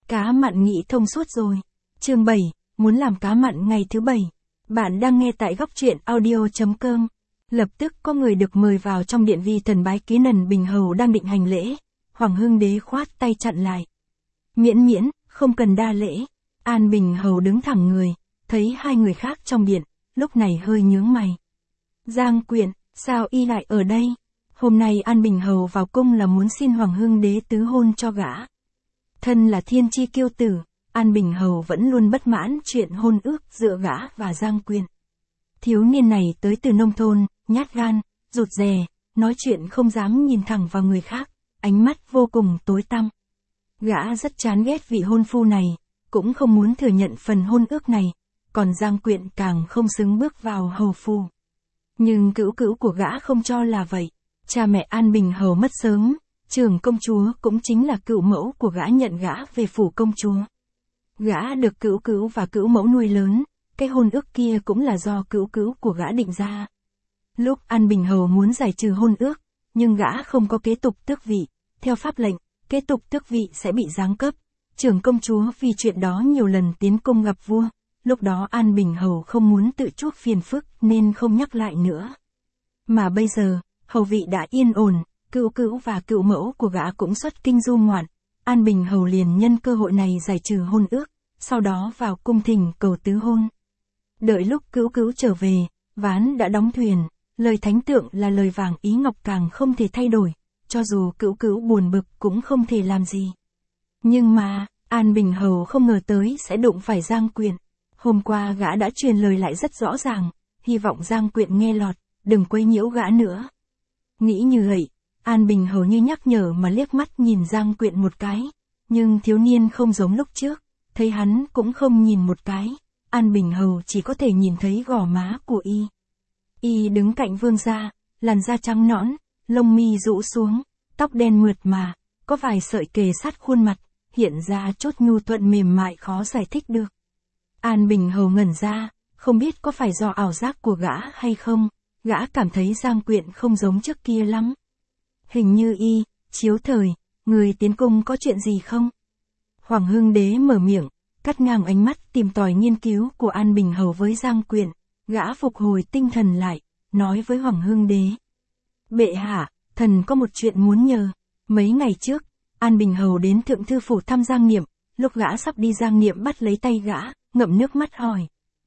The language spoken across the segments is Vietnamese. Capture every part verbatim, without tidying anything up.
Cá mặn nghĩ thông suốt rồi. Chương bảy, muốn làm cá mặn ngày thứ bảy. Bạn đang nghe tại góc truyện audio chấm com. Lập tức có người được mời vào trong điện vi thần bái kiến An Bình Hầu đang định hành lễ. Hoàng Hưng Đế khoát tay chặn lại. Miễn miễn, không cần đa lễ. An Bình Hầu đứng thẳng người, thấy hai người khác trong điện, lúc này hơi nhướng mày. Giang Quyện, sao y lại ở đây? Hôm nay An Bình Hầu vào cung là muốn xin Hoàng Hưng Đế tứ hôn cho gã. Thân là thiên chi kiêu tử, An Bình Hầu vẫn luôn bất mãn chuyện hôn ước giữa gã và Giang Quyện. Thiếu niên này tới từ nông thôn, nhát gan, rụt rè, nói chuyện không dám nhìn thẳng vào người khác, ánh mắt vô cùng tối tăm. Gã rất chán ghét vị hôn phu này, cũng không muốn thừa nhận phần hôn ước này, còn Giang Quyện càng không xứng bước vào hầu phu. Nhưng cữu cữu của gã không cho là vậy. Cha mẹ An Bình Hầu mất sớm, trưởng công chúa cũng chính là cữu mẫu của gã nhận gã về phủ công chúa. Gã được cữu cữu và cữu mẫu nuôi lớn, cái hôn ước kia cũng là do cữu cữu của gã định ra. Lúc An Bình Hầu muốn giải trừ hôn ước, nhưng gã không có kế tục tước vị, theo pháp lệnh, kế tục tước vị sẽ bị giáng cấp. Trưởng công chúa vì chuyện đó nhiều lần tiến cung gặp vua, lúc đó An Bình Hầu không muốn tự chuốc phiền phức nên không nhắc lại nữa. Mà bây giờ, hầu vị đã yên ổn, cữu cữu và cữu mẫu của gã cũng xuất kinh du ngoạn, An Bình Hầu liền nhân cơ hội này giải trừ hôn ước, sau đó vào cung thỉnh cầu tứ hôn. Đợi lúc cữu cữu trở về, ván đã đóng thuyền, lời thánh tượng là lời vàng ý ngọc càng không thể thay đổi, cho dù cữu cữu buồn bực cũng không thể làm gì. Nhưng mà, An Bình Hầu không ngờ tới sẽ đụng phải Giang Quyện. Hôm qua gã đã truyền lời lại rất rõ ràng, hy vọng Giang Quyện nghe lọt, đừng quấy nhiễu gã nữa. Nghĩ như vậy, An Bình Hầu như nhắc nhở mà liếc mắt nhìn Giang Quyện một cái, nhưng thiếu niên không giống lúc trước, thấy hắn cũng không nhìn một cái, An Bình Hầu chỉ có thể nhìn thấy gò má của y. Y đứng cạnh vương gia, làn da trắng nõn, lông mi rũ xuống, tóc đen mượt mà, có vài sợi kề sát khuôn mặt, hiện ra chốt nhu thuận mềm mại khó giải thích được. An Bình Hầu ngẩn ra, không biết có phải do ảo giác của gã hay không, gã cảm thấy Giang Quyện không giống trước kia lắm. Hình như y, chiếu thời, người tiến cung có chuyện gì không? Hoàng Hưng Đế mở miệng, cắt ngang ánh mắt tìm tòi nghiên cứu của An Bình Hầu với Giang Quyện, gã phục hồi tinh thần lại, nói với Hoàng Hưng Đế. Bệ hạ, thần có một chuyện muốn nhờ. Mấy ngày trước, An Bình Hầu đến Thượng Thư Phủ thăm Giang Niệm, lúc gã sắp đi Giang Niệm bắt lấy tay gã, ngậm nước mắt hỏi.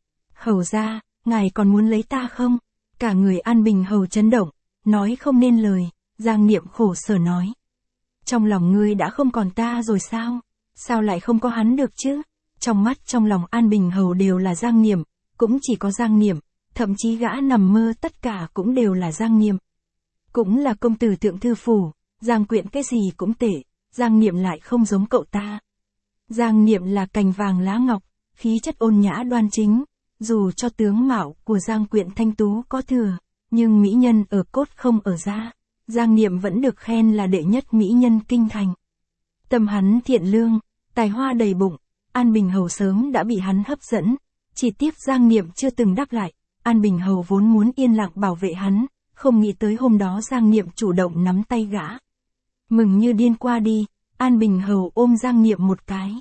Hầu ra, ngài còn muốn lấy ta không? Cả người An Bình Hầu chấn động, nói không nên lời, Giang Niệm khổ sở nói. Trong lòng ngươi đã không còn ta rồi sao? Sao lại không có hắn được chứ? Trong mắt trong lòng An Bình Hầu đều là Giang Niệm, cũng chỉ có Giang Niệm, thậm chí gã nằm mơ tất cả cũng đều là Giang Niệm. Cũng là công tử Thượng Thư Phủ, Giang Quyện cái gì cũng tệ, Giang Niệm lại không giống cậu ta. Giang Niệm là cành vàng lá ngọc, khí chất ôn nhã đoan chính, dù cho tướng mạo của Giang Quyện thanh tú có thừa, nhưng mỹ nhân ở cốt không ở da, Giang Niệm vẫn được khen là đệ nhất mỹ nhân kinh thành. Tâm hắn thiện lương, tài hoa đầy bụng, An Bình Hầu sớm đã bị hắn hấp dẫn, chỉ tiếc Giang Niệm chưa từng đáp lại, An Bình Hầu vốn muốn yên lặng bảo vệ hắn, không nghĩ tới hôm đó Giang Niệm chủ động nắm tay gã. Mừng như điên qua đi, An Bình Hầu ôm Giang Niệm một cái.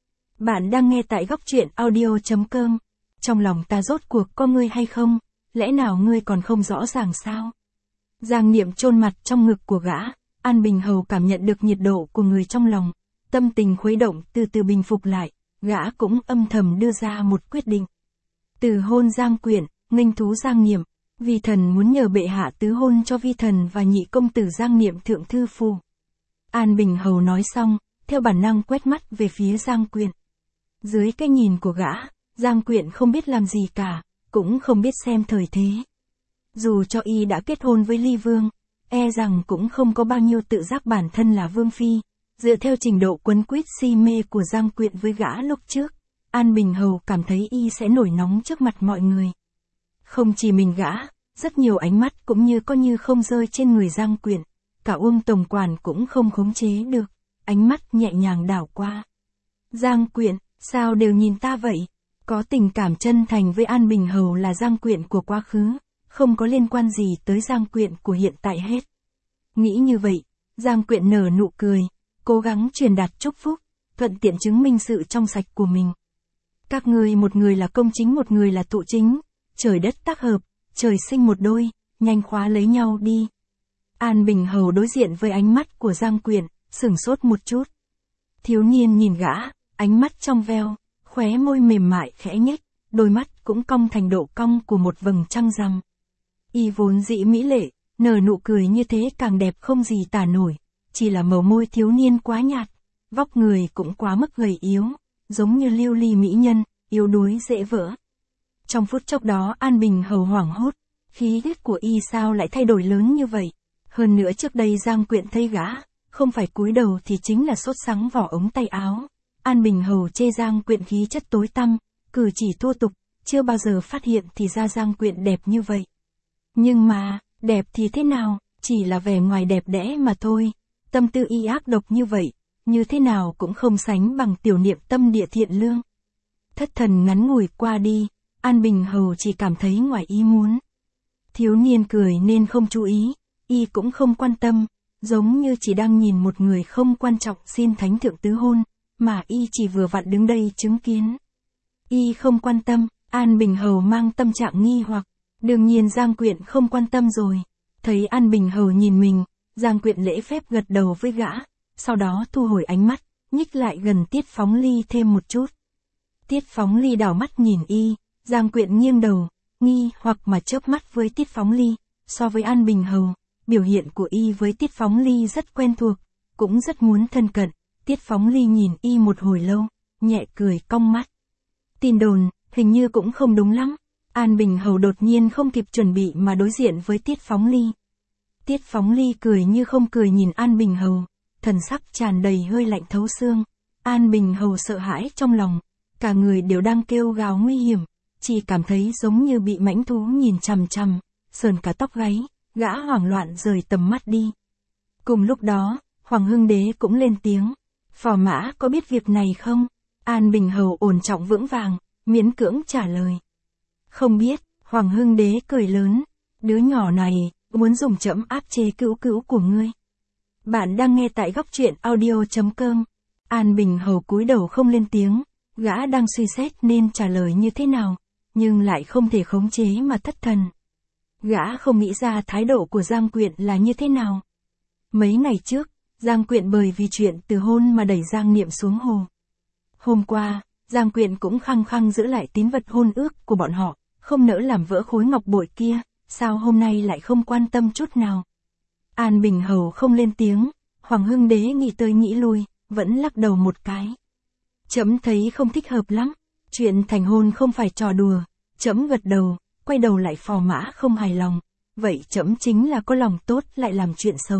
Bạn đang nghe tại góc truyện audio chấm com. Trong lòng ta rốt cuộc có ngươi hay không, lẽ nào ngươi còn không rõ ràng sao? Giang Niệm chôn mặt trong ngực của gã, An Bình Hầu cảm nhận được nhiệt độ của người trong lòng, tâm tình khuấy động từ từ bình phục lại, gã cũng âm thầm đưa ra một quyết định. Từ hôn Giang Quyện, nghênh thú Giang Niệm, vi thần muốn nhờ bệ hạ tứ hôn cho vi thần và nhị công tử Giang Niệm Thượng Thư Phủ. An Bình Hầu nói xong, theo bản năng quét mắt về phía Giang Quyện. Dưới cái nhìn của gã, Giang Quyện không biết làm gì cả, cũng không biết xem thời thế. Dù cho y đã kết hôn với Ly Vương, e rằng cũng không có bao nhiêu tự giác bản thân là Vương Phi, dựa theo trình độ quấn quýt si mê của Giang Quyện với gã lúc trước, An Bình Hầu cảm thấy y sẽ nổi nóng trước mặt mọi người. Không chỉ mình gã, rất nhiều ánh mắt cũng như có như không rơi trên người Giang Quyện, cả Uông Tổng Quản cũng không khống chế được, ánh mắt nhẹ nhàng đảo qua. Giang Quyện, sao đều nhìn ta vậy? Có tình cảm chân thành với An Bình Hầu là Giang Quyện của quá khứ, không có liên quan gì tới Giang Quyện của hiện tại hết. Nghĩ như vậy, Giang Quyện nở nụ cười, cố gắng truyền đạt chúc phúc, thuận tiện chứng minh sự trong sạch của mình. Các ngươi một người là công chính một người là tụ chính, trời đất tác hợp, trời sinh một đôi, nhanh khóa lấy nhau đi. An Bình Hầu đối diện với ánh mắt của Giang Quyện, sửng sốt một chút. Thiếu niên nhìn gã, ánh mắt trong veo, khóe môi mềm mại khẽ nhếch, đôi mắt cũng cong thành độ cong của một vầng trăng rằm. Y vốn dĩ mỹ lệ, nở nụ cười như thế càng đẹp không gì tả nổi, chỉ là màu môi thiếu niên quá nhạt, vóc người cũng quá mức gầy yếu, giống như lưu ly mỹ nhân, yếu đuối dễ vỡ. Trong phút chốc đó An Bình Hầu hoảng hốt, khí huyết của y sao lại thay đổi lớn như vậy? Hơn nữa trước đây Giang Quyện thấy gã, không phải cúi đầu thì chính là sốt sắng vỏ ống tay áo. An Bình Hầu chê Giang Quyện khí chất tối tăm, cử chỉ thô tục, chưa bao giờ phát hiện thì ra Giang Quyện đẹp như vậy. Nhưng mà, đẹp thì thế nào, chỉ là vẻ ngoài đẹp đẽ mà thôi. Tâm tư y ác độc như vậy, như thế nào cũng không sánh bằng tiểu niệm tâm địa thiện lương. Thất thần ngắn ngủi qua đi, An Bình Hầu chỉ cảm thấy ngoài ý muốn. Thiếu niên cười nên không chú ý, y cũng không quan tâm, giống như chỉ đang nhìn một người không quan trọng xin thánh thượng tứ hôn, mà y chỉ vừa vặn đứng đây chứng kiến. Y không quan tâm, An Bình Hầu mang tâm trạng nghi hoặc, đương nhiên Giang Quyện không quan tâm rồi. Thấy An Bình Hầu nhìn mình, Giang Quyện lễ phép gật đầu với gã, sau đó thu hồi ánh mắt, nhích lại gần Tiết Phóng Ly thêm một chút. Tiết Phóng Ly đảo mắt nhìn y, Giang Quyện nghiêng đầu, nghi hoặc mà chớp mắt với Tiết Phóng Ly, so với An Bình Hầu, biểu hiện của y với Tiết Phóng Ly rất quen thuộc, cũng rất muốn thân cận. Tiết Phóng Ly nhìn y một hồi lâu, nhẹ cười cong mắt. Tin đồn, hình như cũng không đúng lắm. An Bình Hầu đột nhiên không kịp chuẩn bị mà đối diện với Tiết Phóng Ly. Tiết Phóng Ly cười như không cười nhìn An Bình Hầu, thần sắc tràn đầy hơi lạnh thấu xương. An Bình Hầu sợ hãi trong lòng, cả người đều đang kêu gào nguy hiểm, chỉ cảm thấy giống như bị mãnh thú nhìn chằm chằm, sờn cả tóc gáy, gã hoảng loạn rời tầm mắt đi. Cùng lúc đó, Hoàng Hưng Đế cũng lên tiếng. Phò mã có biết việc này không? An Bình Hầu ổn trọng vững vàng, miễn cưỡng trả lời. Không biết, Hoàng Hưng Đế cười lớn. Đứa nhỏ này, muốn dùng trẫm áp chế cữu cữu của ngươi. Bạn đang nghe tại góc truyện audio chấm com. An Bình Hầu cúi đầu không lên tiếng, gã đang suy xét nên trả lời như thế nào, nhưng lại không thể khống chế mà thất thần. Gã không nghĩ ra thái độ của Giang Quyện là như thế nào. Mấy ngày trước, Giang Quyện bởi vì chuyện từ hôn mà đẩy Giang Niệm xuống hồ. Hôm qua, Giang Quyện cũng khăng khăng giữ lại tín vật hôn ước của bọn họ, không nỡ làm vỡ khối ngọc bội kia, sao hôm nay lại không quan tâm chút nào. An Bình Hầu không lên tiếng, Hoàng Hưng Đế nghĩ tới nghĩ lui, vẫn lắc đầu một cái. Trẫm thấy không thích hợp lắm, chuyện thành hôn không phải trò đùa. Trẫm gật đầu, quay đầu lại phò mã không hài lòng, vậy trẫm chính là có lòng tốt lại làm chuyện xấu.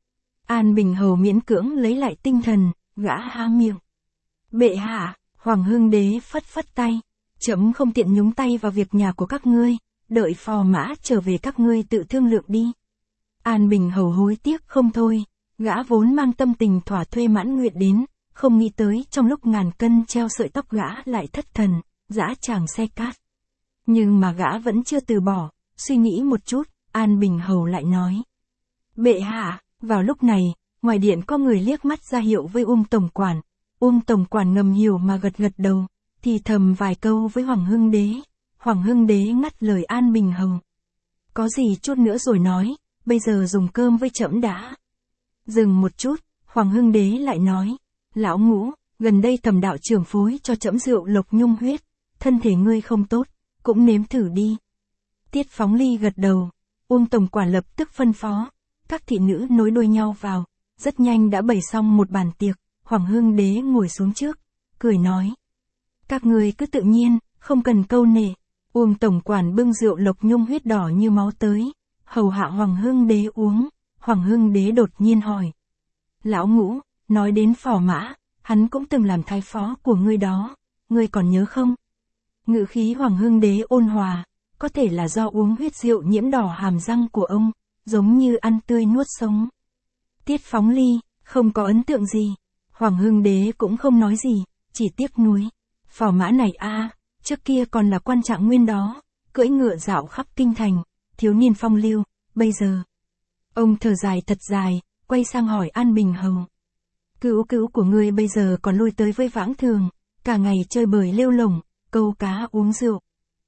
An Bình Hầu miễn cưỡng lấy lại tinh thần, gã há miệng. Bệ hạ, Hoàng Hưng Đế phất phất tay, trẫm không tiện nhúng tay vào việc nhà của các ngươi, đợi phò mã trở về các ngươi tự thương lượng đi. An Bình Hầu hối tiếc không thôi, gã vốn mang tâm tình thỏa thuê mãn nguyện đến, không nghĩ tới trong lúc ngàn cân treo sợi tóc gã lại thất thần, dã tràng xe cát. Nhưng mà gã vẫn chưa từ bỏ, suy nghĩ một chút, An Bình Hầu lại nói. Bệ hạ, vào lúc này, ngoài điện có người liếc mắt ra hiệu với Uông Tổng Quản. Uông Tổng Quản ngầm hiểu mà gật gật đầu, thì thầm vài câu với Hoàng Hưng Đế. Hoàng Hưng Đế ngắt lời An Bình Hầu. Có gì chút nữa rồi nói, bây giờ dùng cơm với trẫm đã. Dừng một chút, Hoàng Hưng Đế lại nói. Lão Ngũ, gần đây Thẩm đạo trưởng phối cho trẫm rượu lộc nhung huyết, thân thể ngươi không tốt, cũng nếm thử đi. Tiết Phóng Ly gật đầu, Uông Tổng Quản lập tức phân phó. Các thị nữ nối đuôi nhau vào, rất nhanh đã bày xong một bàn tiệc. Hoàng Hưng Đế ngồi xuống trước, cười nói. Các người cứ tự nhiên, không cần câu nệ. Uông Tổng Quản bưng rượu lộc nhung huyết đỏ như máu tới, hầu hạ Hoàng Hưng Đế uống. Hoàng Hưng Đế đột nhiên hỏi. Lão Ngũ, nói đến phò mã, hắn cũng từng làm thái phó của ngươi đó, ngươi còn nhớ không? Ngữ khí Hoàng Hưng Đế ôn hòa, có thể là do uống huyết rượu nhiễm đỏ hàm răng của ông, giống như ăn tươi nuốt sống. Tiết Phóng Ly, không có ấn tượng gì. Hoàng Hưng Đế cũng không nói gì, chỉ tiếc nuối. Phò mã này a, trước kia còn là quan trạng nguyên đó, cưỡi ngựa dạo khắp kinh thành, thiếu niên phong lưu, bây giờ. Ông thở dài thật dài, quay sang hỏi An Bình Hầu. Cứu cứu của ngươi bây giờ còn lui tới với vãng thường, cả ngày chơi bời lêu lổng, câu cá uống rượu.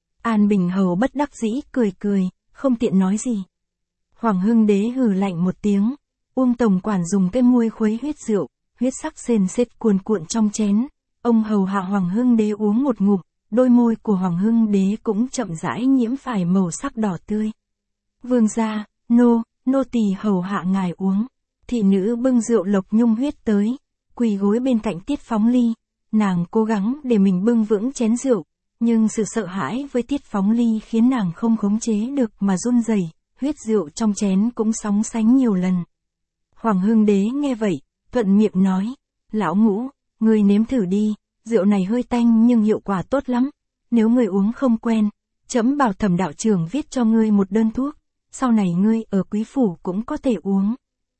An Bình Hầu bất đắc dĩ cười cười, không tiện nói gì. Hoàng Hưng Đế hừ lạnh một tiếng, Uông tổng quản dùng cái muôi khuấy huyết rượu, huyết sắc sền sệt cuồn cuộn trong chén. Ông hầu hạ Hoàng Hưng Đế uống một ngụm, đôi môi của Hoàng Hưng Đế cũng chậm rãi nhiễm phải màu sắc đỏ tươi. Vương gia, nô, nô tỳ hầu hạ ngài uống. Thị nữ bưng rượu lộc nhung huyết tới, quỳ gối bên cạnh Tiết Phóng Ly. Nàng cố gắng để mình bưng vững chén rượu, nhưng sự sợ hãi với Tiết Phóng Ly khiến nàng không khống chế được mà run rẩy, huyết rượu trong chén cũng sóng sánh nhiều lần. Hoàng Hưng Đế nghe vậy, thuận miệng nói, lão Ngũ, ngươi nếm thử đi, rượu này hơi tanh nhưng hiệu quả tốt lắm, nếu ngươi uống không quen, trẫm bảo Thẩm đạo trưởng viết cho ngươi một đơn thuốc, sau này ngươi ở quý phủ cũng có thể uống.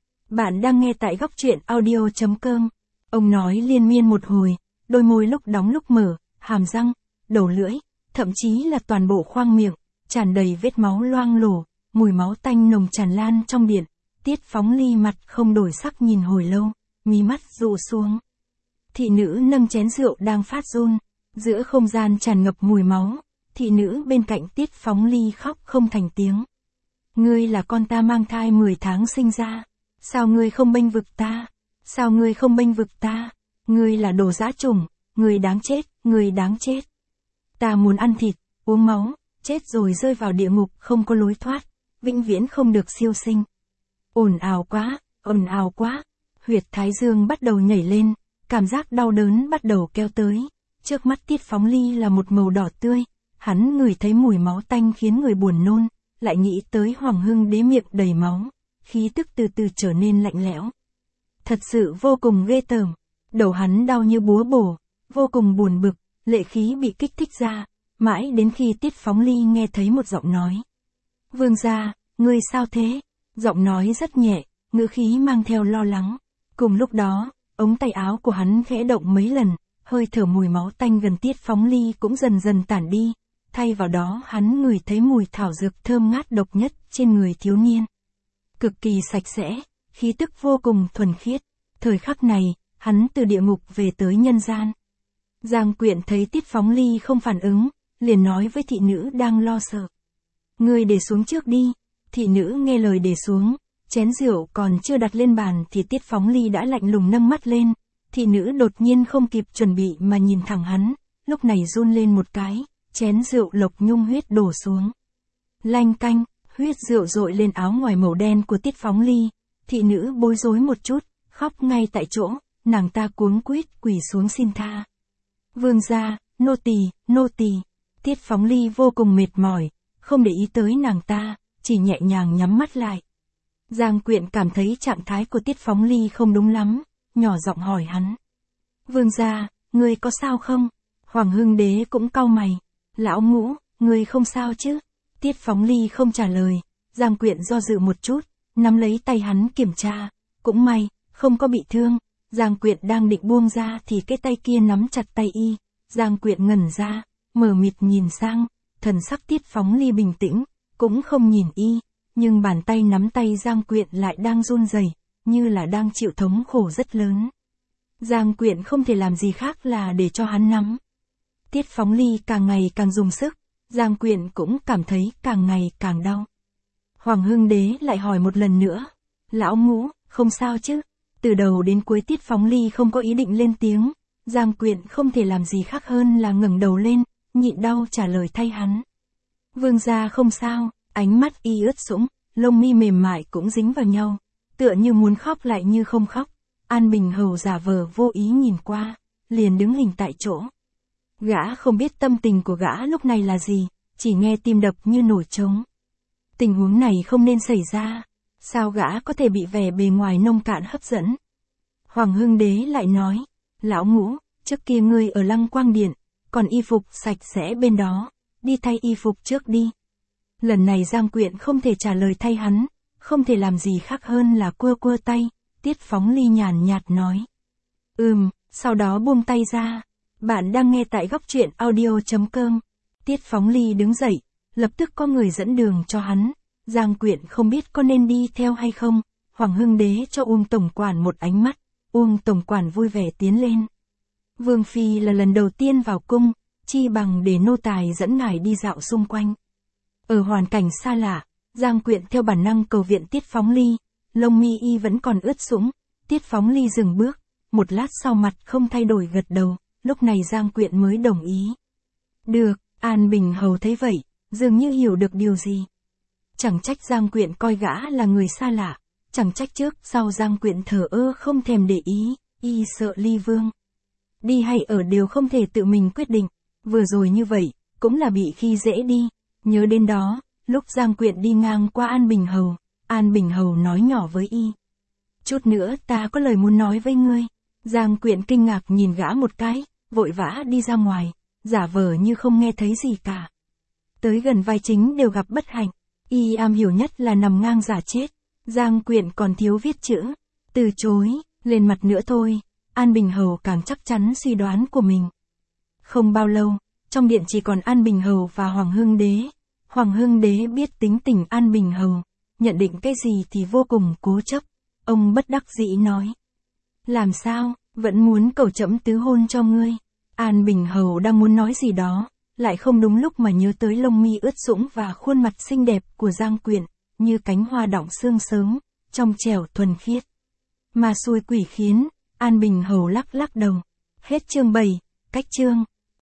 Bạn đang nghe tại góc truyện audio chấm com. Ông nói liên miên một hồi, đôi môi lúc đóng lúc mở, hàm răng, đầu lưỡi, thậm chí là toàn bộ khoang miệng, tràn đầy vết máu loang lổ, mùi máu tanh nồng tràn lan trong điện. Tiết Phóng Ly mặt không đổi sắc nhìn hồi lâu, mí mắt dụ xuống. Thị nữ nâng chén rượu đang phát run, giữa không gian tràn ngập mùi máu, thị nữ bên cạnh Tiết Phóng Ly khóc không thành tiếng. Ngươi là con ta mang thai mười tháng sinh ra, sao ngươi không bênh vực ta, sao ngươi không bênh vực ta, ngươi là đồ dã chủng, ngươi đáng chết, ngươi đáng chết. Ta muốn ăn thịt, uống máu, chết rồi rơi vào địa ngục không có lối thoát, vĩnh viễn không được siêu sinh. Ồn ào quá, ồn ào quá, huyệt thái dương bắt đầu nhảy lên, cảm giác đau đớn bắt đầu kéo tới, trước mắt Tiết Phóng Ly là một màu đỏ tươi, hắn ngửi thấy mùi máu tanh khiến người buồn nôn, lại nghĩ tới Hoàng Hưng Đế miệng đầy máu, khí tức từ từ trở nên lạnh lẽo. Thật sự vô cùng ghê tởm, đầu hắn đau như búa bổ, vô cùng buồn bực, lệ khí bị kích thích ra, mãi đến khi Tiết Phóng Ly nghe thấy một giọng nói. Vương gia, ngươi sao thế? Giọng nói rất nhẹ, ngữ khí mang theo lo lắng. Cùng lúc đó, ống tay áo của hắn khẽ động mấy lần, hơi thở mùi máu tanh gần Tiết Phóng Ly cũng dần dần tản đi, thay vào đó hắn ngửi thấy mùi thảo dược thơm ngát độc nhất trên người thiếu niên. Cực kỳ sạch sẽ, khí tức vô cùng thuần khiết. Thời khắc này, hắn từ địa ngục về tới nhân gian. Giang Quyện thấy Tiết Phóng Ly không phản ứng, liền nói với thị nữ đang lo sợ. Ngươi để xuống trước đi. Thị nữ nghe lời để xuống, chén rượu còn chưa đặt lên bàn thì Tiết Phóng Ly đã lạnh lùng nâng mắt lên. Thị nữ đột nhiên không kịp chuẩn bị mà nhìn thẳng hắn, lúc này run lên một cái, chén rượu lộc nhung huyết đổ xuống. Lanh canh, huyết rượu dội lên áo ngoài màu đen của Tiết Phóng Ly. Thị nữ bối rối một chút, khóc ngay tại chỗ, nàng ta cuống quýt quỳ xuống xin tha. Vương gia, nô tỳ, nô tỳ. Tiết Phóng Ly vô cùng mệt mỏi, không để ý tới nàng ta, chỉ nhẹ nhàng nhắm mắt lại. Giang Quyện cảm thấy trạng thái của Tiết Phóng Ly không đúng lắm, nhỏ giọng hỏi hắn. Vương gia, ngươi có sao không? Hoàng Hưng Đế cũng cau mày. Lão Ngũ, ngươi không sao chứ? Tiết Phóng Ly không trả lời, Giang Quyện do dự một chút, nắm lấy tay hắn kiểm tra. Cũng may, không có bị thương. Giang Quyện đang định buông ra thì cái tay kia nắm chặt tay y. Giang Quyện ngẩn ra, mờ mịt nhìn sang, thần sắc Tiết Phóng Ly bình tĩnh, cũng không nhìn y, nhưng bàn tay nắm tay Giang Quyện lại đang run rẩy, như là đang chịu thống khổ rất lớn. Giang Quyện không thể làm gì khác là để cho hắn nắm. Tiết Phóng Ly càng ngày càng dùng sức, Giang Quyện cũng cảm thấy càng ngày càng đau. Hoàng Hưng Đế lại hỏi một lần nữa, lão Ngũ, không sao chứ? Từ đầu đến cuối Tiết Phóng Ly không có ý định lên tiếng, Giang Quyện không thể làm gì khác hơn là ngẩng đầu lên, nhịn đau trả lời thay hắn. Vương gia không sao, ánh mắt y ướt sũng, lông mi mềm mại cũng dính vào nhau, tựa như muốn khóc lại như không khóc. An Bình Hầu giả vờ vô ý nhìn qua, liền đứng hình tại chỗ. Gã không biết tâm tình của gã lúc này là gì, chỉ nghe tim đập như nổi trống. Tình huống này không nên xảy ra, sao gã có thể bị vẻ bề ngoài nông cạn hấp dẫn? Hoàng Hưng Đế lại nói, lão Ngũ, trước kia ngươi ở Lăng Quang Điện, còn y phục sạch sẽ bên đó, đi thay y phục trước đi. Lần này Giang Quyện không thể trả lời thay hắn, không thể làm gì khác hơn là quơ quơ tay. Tiết Phóng Ly nhàn nhạt nói. Ừm, sau đó buông tay ra. Bạn đang nghe tại góc truyện audio chấm com. Tiết Phóng Ly đứng dậy, lập tức có người dẫn đường cho hắn. Giang Quyện không biết có nên đi theo hay không. Hoàng Hưng Đế cho Uông tổng quản một ánh mắt, Uông tổng quản vui vẻ tiến lên. Vương phi là lần đầu tiên vào cung, chi bằng để nô tài dẫn ngài đi dạo xung quanh. Ở hoàn cảnh xa lạ, Giang Quyện theo bản năng cầu viện Tiết Phóng Ly, lông mi y vẫn còn ướt sũng, Tiết Phóng Ly dừng bước, một lát sau mặt không thay đổi gật đầu, lúc này Giang Quyện mới đồng ý. Được, An Bình Hầu thấy vậy, dường như hiểu được điều gì. Chẳng trách Giang Quyện coi gã là người xa lạ, chẳng trách trước sau Giang Quyện thờ ơ không thèm để ý, y sợ Ly Vương. Đi hay ở đều không thể tự mình quyết định, vừa rồi như vậy, cũng là bị khi dễ đi. Nhớ đến đó, lúc Giang Quyện đi ngang qua An Bình Hầu, An Bình Hầu nói nhỏ với y. Chút nữa ta có lời muốn nói với ngươi. Giang Quyện kinh ngạc nhìn gã một cái, vội vã đi ra ngoài, giả vờ như không nghe thấy gì cả. Tới gần vai chính đều gặp bất hạnh, y am hiểu nhất là nằm ngang giả chết. Giang Quyện còn thiếu viết chữ, từ chối, lên mặt nữa thôi. An Bình Hầu càng chắc chắn suy đoán của mình. Không bao lâu, trong điện chỉ còn An Bình Hầu và Hoàng Hưng Đế. Hoàng Hưng Đế biết tính tình An Bình Hầu, nhận định cái gì thì vô cùng cố chấp. Ông bất đắc dĩ nói. Làm sao, vẫn muốn cầu trẫm tứ hôn cho ngươi. An Bình Hầu đang muốn nói gì đó, lại không đúng lúc mà nhớ tới lông mi ướt sũng và khuôn mặt xinh đẹp của Giang Quyện, như cánh hoa đọng sương sớm, trong trẻo thuần khiết. Mà xui quỷ khiến, An Bình Hầu lắc lắc đầu. Hết chương bảy, cách chương.